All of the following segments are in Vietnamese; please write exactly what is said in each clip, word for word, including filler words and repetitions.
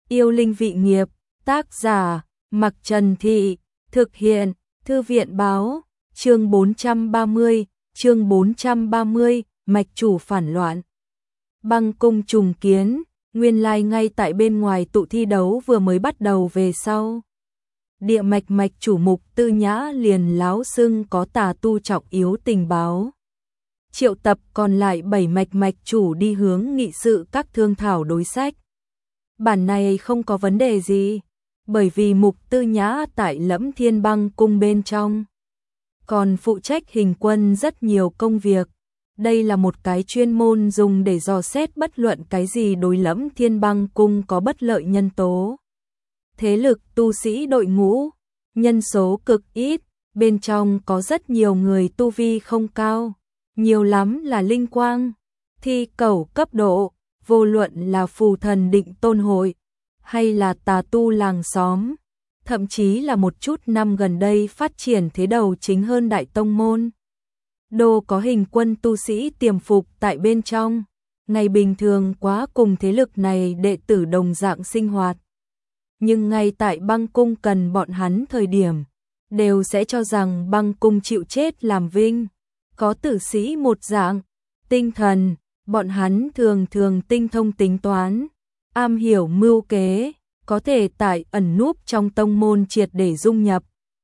Yêu linh vị nghiệp, tác giả, Mặc Trần Thị, thực hiện, Thư viện báo, chương bốn trăm ba mươi, chương bốn trăm ba mươi, mạch chủ phản loạn. Băng cung trùng kiến, nguyên lai ngay tại bên ngoài tụ thi đấu vừa mới bắt đầu về sau. Địa mạch mạch chủ Mục Tư Nhã liền láo xưng có tà tu trọng yếu tình báo. Triệu tập còn lại bảy mạch mạch chủ đi hướng nghị sự các thương thảo đối sách. Bản này không có vấn đề gì, bởi vì Mục Tư Nhã tại Lẫm Thiên Băng cung bên trong. Còn phụ trách hình quân rất nhiều công việc. Đây là một cái chuyên môn dùng để dò xét bất luận cái gì đối Lẫm Thiên Băng cung có bất lợi nhân tố. Thế lực tu sĩ đội ngũ, nhân số cực ít, bên trong có rất nhiều người tu vi không cao, nhiều lắm là linh quang, thi cẩu cấp độ, vô luận là phù thần định tôn hội, hay là tà tu làng xóm, thậm chí là một chút năm gần đây phát triển thế đầu chính hơn đại tông môn. Đô có hình quân tu sĩ tiềm phục tại bên trong, ngày bình thường quá cùng thế lực này đệ tử đồng dạng sinh hoạt. Nhưng ngay tại băng cung cần bọn hắn thời điểm, đều sẽ cho rằng băng cung chịu chết làm vinh, có tử sĩ một dạng, tinh thần, bọn hắn thường thường tinh thông tính toán, am hiểu mưu kế, có thể tại ẩn núp trong tông môn triệt để dung nhập.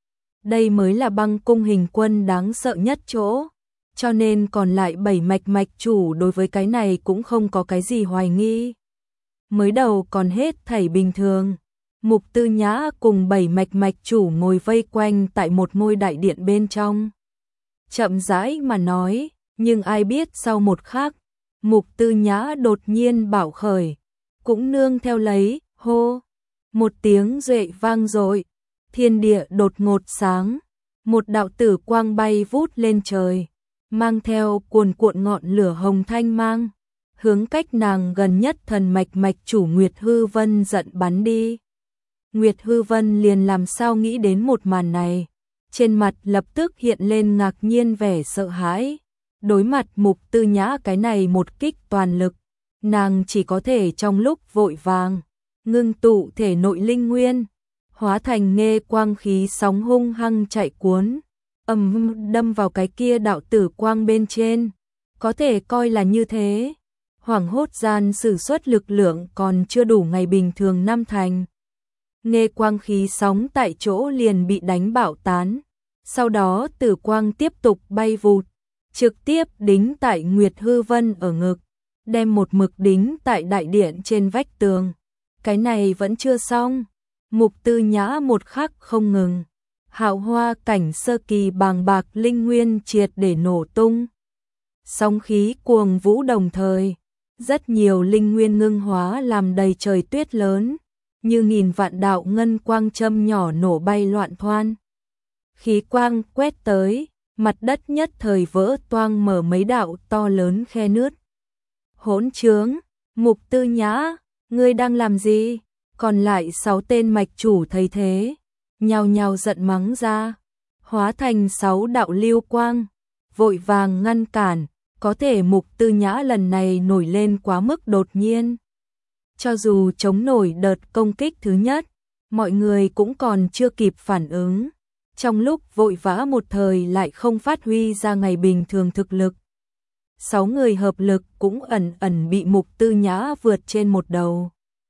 Đây mới là băng cung hình quân đáng sợ nhất chỗ, cho nên còn lại bảy mạch mạch chủ đối với cái này cũng không có cái gì hoài nghi. Mới đầu còn hết thảy bình thường. Mục Tư Nhã cùng bảy mạch mạch chủ ngồi vây quanh tại một ngôi đại điện bên trong. Chậm rãi mà nói, nhưng ai biết sau một khắc, Mục Tư Nhã đột nhiên bảo khởi, cũng nương theo lấy, hô, một tiếng duệ vang dội, thiên địa đột ngột sáng, một đạo tử quang bay vút lên trời, mang theo cuồn cuộn ngọn lửa hồng thanh mang, hướng cách nàng gần nhất thần mạch mạch chủ Nguyệt Hư Vân giận bắn đi. Nguyệt Hư Vân liền làm sao nghĩ đến một màn này, trên mặt lập tức hiện lên ngạc nhiên vẻ sợ hãi. Đối mặt Mục Tư Nhã cái này một kích toàn lực, nàng chỉ có thể trong lúc vội vàng, ngưng tụ thể nội linh nguyên, hóa thành nghe quang khí sóng hung hăng chạy cuốn, ầm đâm vào cái kia đạo tử quang bên trên, có thể coi là như thế. Hoảng hốt gian sử xuất lực lượng còn chưa đủ ngày bình thường năm thành. Nghe quang khí sóng tại chỗ liền bị đánh bạo tán, sau đó tử quang tiếp tục bay vụt, trực tiếp đính tại Nguyệt Hư Vân ở ngực, đem một mực đính tại đại điện trên vách tường. Cái này vẫn chưa xong, Mục Tư Nhã một khắc không ngừng, hạo hoa cảnh sơ kỳ bàng bạc linh nguyên triệt để nổ tung. Sóng khí cuồng vũ đồng thời, rất nhiều linh nguyên ngưng hóa làm đầy trời tuyết lớn, như nghìn vạn đạo ngân quang châm nhỏ nổ bay loạn thoan. Khí quang quét tới, mặt đất nhất thời vỡ toang mở mấy đạo to lớn khe nứt. Hỗn trướng, Mục Tư Nhã, ngươi đang làm gì? Còn lại sáu tên mạch chủ thấy thế, nhao nhao giận mắng ra, hóa thành sáu đạo lưu quang, vội vàng ngăn cản, có thể Mục Tư Nhã lần này nổi lên quá mức đột nhiên. Cho dù chống nổi đợt công kích thứ nhất, mọi người cũng còn chưa kịp phản ứng. Trong lúc vội vã một thời lại không phát huy ra ngày bình thường thực lực. Sáu người hợp lực cũng ẩn ẩn bị Mục Tư Nhã vượt trên một đầu.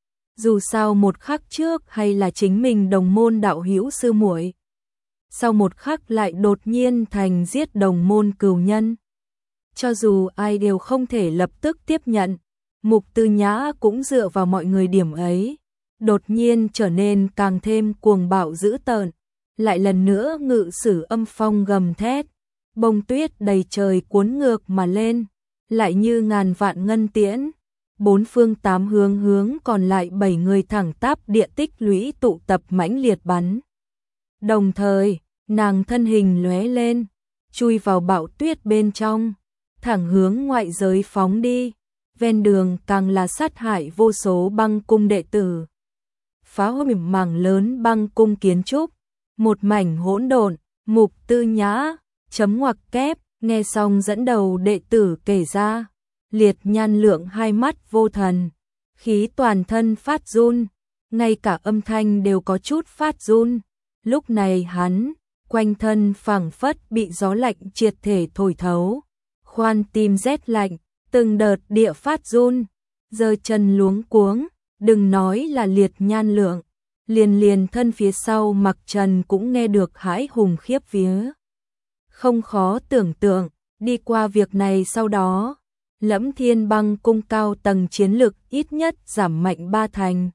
Dù sao một khắc trước hay là chính mình đồng môn đạo hữu sư muội, sau một khắc lại đột nhiên thành giết đồng môn cừu nhân. Cho dù ai đều không thể lập tức tiếp nhận, Mục Tư Nhã cũng dựa vào mọi người điểm ấy, đột nhiên trở nên càng thêm cuồng bạo dữ tợn, lại lần nữa ngự sử âm phong gầm thét, bông tuyết đầy trời cuốn ngược mà lên, lại như ngàn vạn ngân tiễn, bốn phương tám hướng hướng còn lại bảy người thẳng tắp địa tích lũy tụ tập mãnh liệt bắn. Đồng thời, nàng thân hình lóe lên, chui vào bão tuyết bên trong, thẳng hướng ngoại giới phóng đi. Ven đường càng là sát hại vô số băng cung đệ tử, phá hủy mảng lớn băng cung kiến trúc, một mảnh hỗn độn. Mục Tư Nhã chấm ngoặc kép, nghe xong dẫn đầu đệ tử kể ra, liệt nhan lượng hai mắt vô thần, khí toàn thân phát run, ngay cả âm thanh đều có chút phát run. Lúc này hắn, quanh thân phảng phất bị gió lạnh triệt thể thổi thấu, khoan tim rét lạnh, từng đợt địa phát run, giơ chân luống cuống, đừng nói là Liệt Nhan Lượng, liền liền thân phía sau Mặc Trần cũng nghe được hãi hùng khiếp vía. Không khó tưởng tượng, đi qua việc này sau đó, Lẫm Thiên Băng cung cao tầng chiến lực ít nhất giảm mạnh ba thành.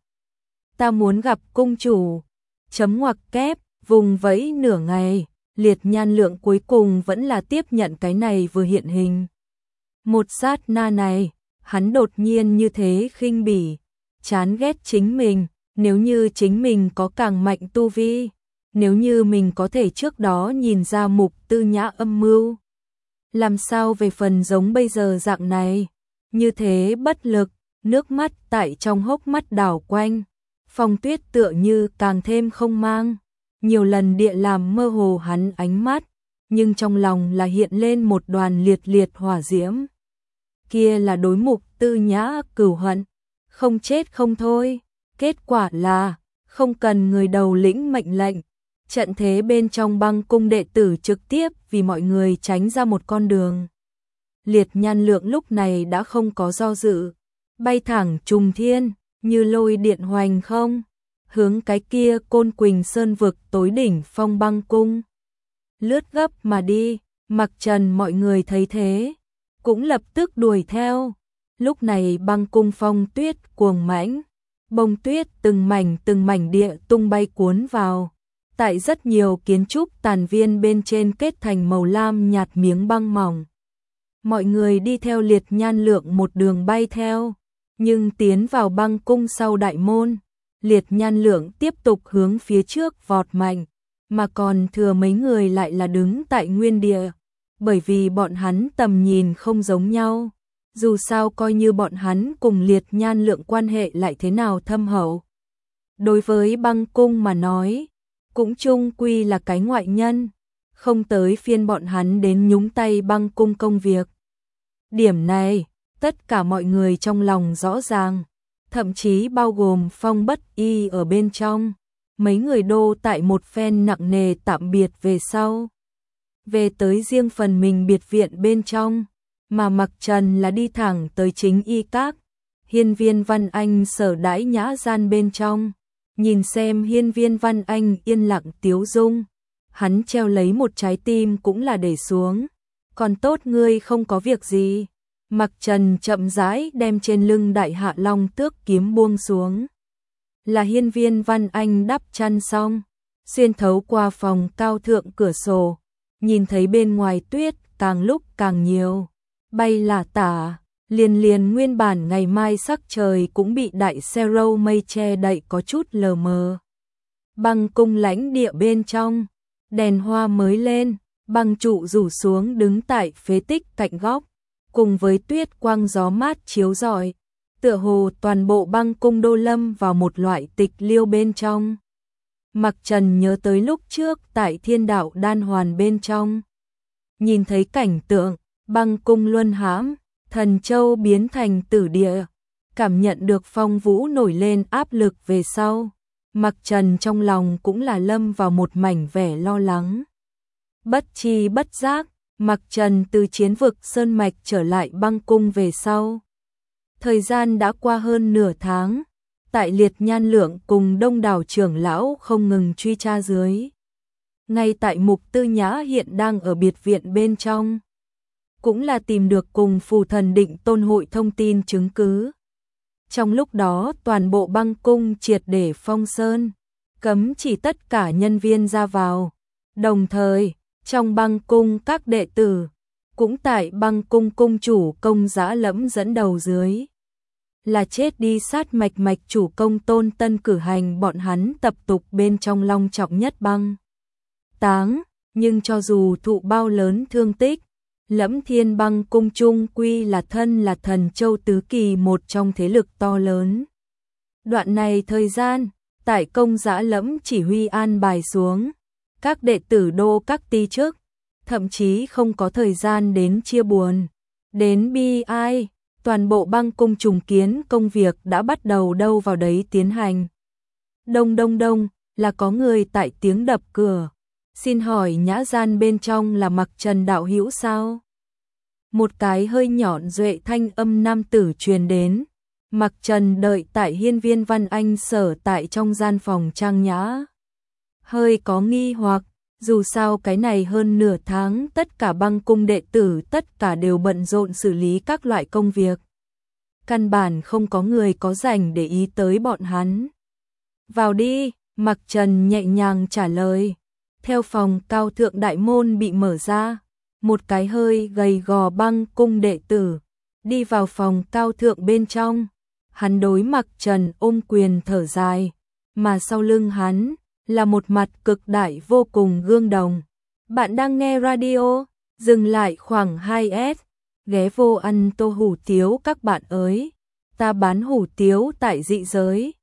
Ta muốn gặp cung chủ, chấm ngoặc kép, vùng vẫy nửa ngày, Liệt Nhan Lượng cuối cùng vẫn là tiếp nhận cái này vừa hiện hình. Một sát na này, hắn đột nhiên như thế khinh bỉ, chán ghét chính mình, nếu như chính mình có càng mạnh tu vi, nếu như mình có thể trước đó nhìn ra Mục Tư Nhã âm mưu. Làm sao về phần giống bây giờ dạng này, như thế bất lực, nước mắt tại trong hốc mắt đảo quanh, Phong Tuyết tựa như càng thêm không mang, nhiều lần địa làm mơ hồ hắn ánh mắt, nhưng trong lòng là hiện lên một đoàn liệt liệt hỏa diễm. Kia là đối Mục Tư Nhã cửu hận, không chết không thôi, kết quả là không cần người đầu lĩnh mệnh lệnh, trận thế bên trong Băng cung đệ tử trực tiếp vì mọi người tránh ra một con đường. Liệt Nhan Lượng lúc này đã không có do dự, bay thẳng trùng thiên, như lôi điện hoành không, hướng cái kia Côn Quỳnh Sơn vực tối đỉnh phong Băng cung. Lướt gấp mà đi, Mặc Trần mọi người thấy thế, cũng lập tức đuổi theo. Lúc này Băng cung phong tuyết cuồng mãnh, bông tuyết từng mảnh từng mảnh địa tung bay cuốn vào. Tại rất nhiều kiến trúc tàn viên bên trên kết thành màu lam nhạt miếng băng mỏng. Mọi người đi theo Liệt Nhan Lượng một đường bay theo, nhưng tiến vào Băng cung sau đại môn, Liệt Nhan Lượng tiếp tục hướng phía trước vọt mạnh, mà còn thừa mấy người lại là đứng tại nguyên địa, bởi vì bọn hắn tầm nhìn không giống nhau. Dù sao coi như bọn hắn cùng Liệt Nhan Lượng quan hệ lại thế nào thâm hậu, đối với Băng cung mà nói, cũng chung quy là cái ngoại nhân, không tới phiên bọn hắn đến nhúng tay Băng cung công việc. Điểm này, tất cả mọi người trong lòng rõ ràng, thậm chí bao gồm Phong Bất Y ở bên trong. Mấy người đô tại một phen nặng nề tạm biệt về sau, về tới riêng phần mình biệt viện bên trong, mà Mặc Trần là đi thẳng tới chính y các, Hiên Viên Văn Anh sở đãi nhã gian bên trong. Nhìn xem Hiên Viên Văn Anh yên lặng tiếu dung, hắn treo lấy một trái tim cũng là để xuống. Còn tốt ngươi không có việc gì. Mặc Trần chậm rãi đem trên lưng Đại Hạ Long Tước kiếm buông xuống. Là Hiên Viên Văn Anh đắp chăn xong, xuyên thấu qua phòng cao thượng cửa sổ, nhìn thấy bên ngoài tuyết càng lúc càng nhiều, bay là tả. Liền liền nguyên bản ngày mai sắc trời cũng bị đại xe râu mây che đậy có chút lờ mờ. Băng cung lãnh địa bên trong, đèn hoa mới lên, băng trụ rủ xuống đứng tại phế tích cạnh góc, cùng với tuyết quang gió mát chiếu rọi, tựa hồ toàn bộ băng cung đô lâm vào một loại tịch liêu bên trong. Mặc Trần nhớ tới lúc trước tại Thiên Đạo Đan Hoàn bên trong, nhìn thấy cảnh tượng băng cung luân hãm, Thần Châu biến thành tử địa, cảm nhận được phong vũ nổi lên áp lực về sau, Mặc Trần trong lòng cũng là lâm vào một mảnh vẻ lo lắng. Bất chi bất giác, Mặc Trần từ chiến vực Sơn Mạch trở lại băng cung về sau. Thời gian đã qua hơn nửa tháng, tại Liệt Nhan Lượng cùng đông đảo trưởng lão không ngừng truy tra dưới. Ngay tại Mục Tư Nhã hiện đang ở biệt viện bên trong, cũng là tìm được cùng Phù Thần Định Tôn hội thông tin chứng cứ. Trong lúc đó toàn bộ băng cung triệt để phong sơn, cấm chỉ tất cả nhân viên ra vào. Đồng thời, trong băng cung các đệ tử, cũng tại băng cung cung chủ Công Dã Lẫm dẫn đầu dưới, là chết đi sát mạch mạch chủ Công Tôn Tân cử hành bọn hắn tập tục bên trong long trọng nhất băng táng. Nhưng cho dù thụ bao lớn thương tích, Lẫm Thiên Băng cung chung quy là thân là Thần Châu tứ kỳ một trong thế lực to lớn. Đoạn này thời gian, tại Công Dã Lẫm chỉ huy an bài xuống, các đệ tử đô các ti chức, thậm chí không có thời gian đến chia buồn, đến bi ai, toàn bộ băng cung trùng kiến công việc đã bắt đầu đâu vào đấy tiến hành. Đông đông đông, là có người tại tiếng đập cửa. Xin hỏi nhã gian bên trong là Mặc Trần đạo hữu sao? Một cái hơi nhọn duệ thanh âm nam tử truyền đến. Mặc Trần đợi tại hiên viên Văn Anh sở tại trong gian phòng trang nhã. Hơi có nghi hoặc, dù sao cái này hơn nửa tháng tất cả băng cung đệ tử tất cả đều bận rộn xử lý các loại công việc. Căn bản không có người có rảnh để ý tới bọn hắn. Vào đi, Mặc Trần nhẹ nhàng trả lời. Theo phòng cao thượng đại môn bị mở ra, một cái hơi gầy gò băng cung đệ tử đi vào phòng cao thượng bên trong. Hắn đối Mặc Trần ôm quyền thở dài, mà sau lưng hắn là một mặt cực đại vô cùng gương đồng. Bạn đang nghe radio, dừng lại khoảng hai S, ghé vô ăn tô hủ tiếu các bạn ơi. Ta bán hủ tiếu tại dị giới.